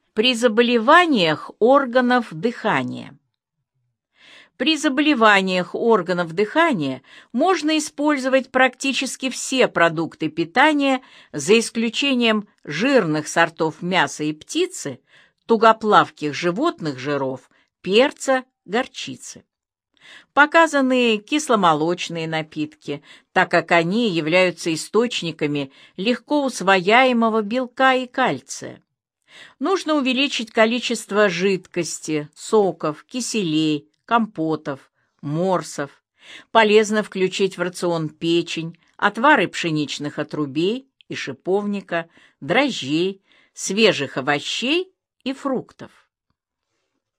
При заболеваниях органов дыхания. При заболеваниях органов дыхания можно использовать практически все продукты питания, за исключением жирных сортов мяса и птицы, тугоплавких животных жиров, перца, горчицы. Показаны кисломолочные напитки, так как они являются источниками легко усвояемого белка и кальция. Нужно увеличить количество жидкости, соков, киселей, компотов, морсов. Полезно включить в рацион печень, отвары пшеничных отрубей и шиповника, дрожжей, свежих овощей и фруктов.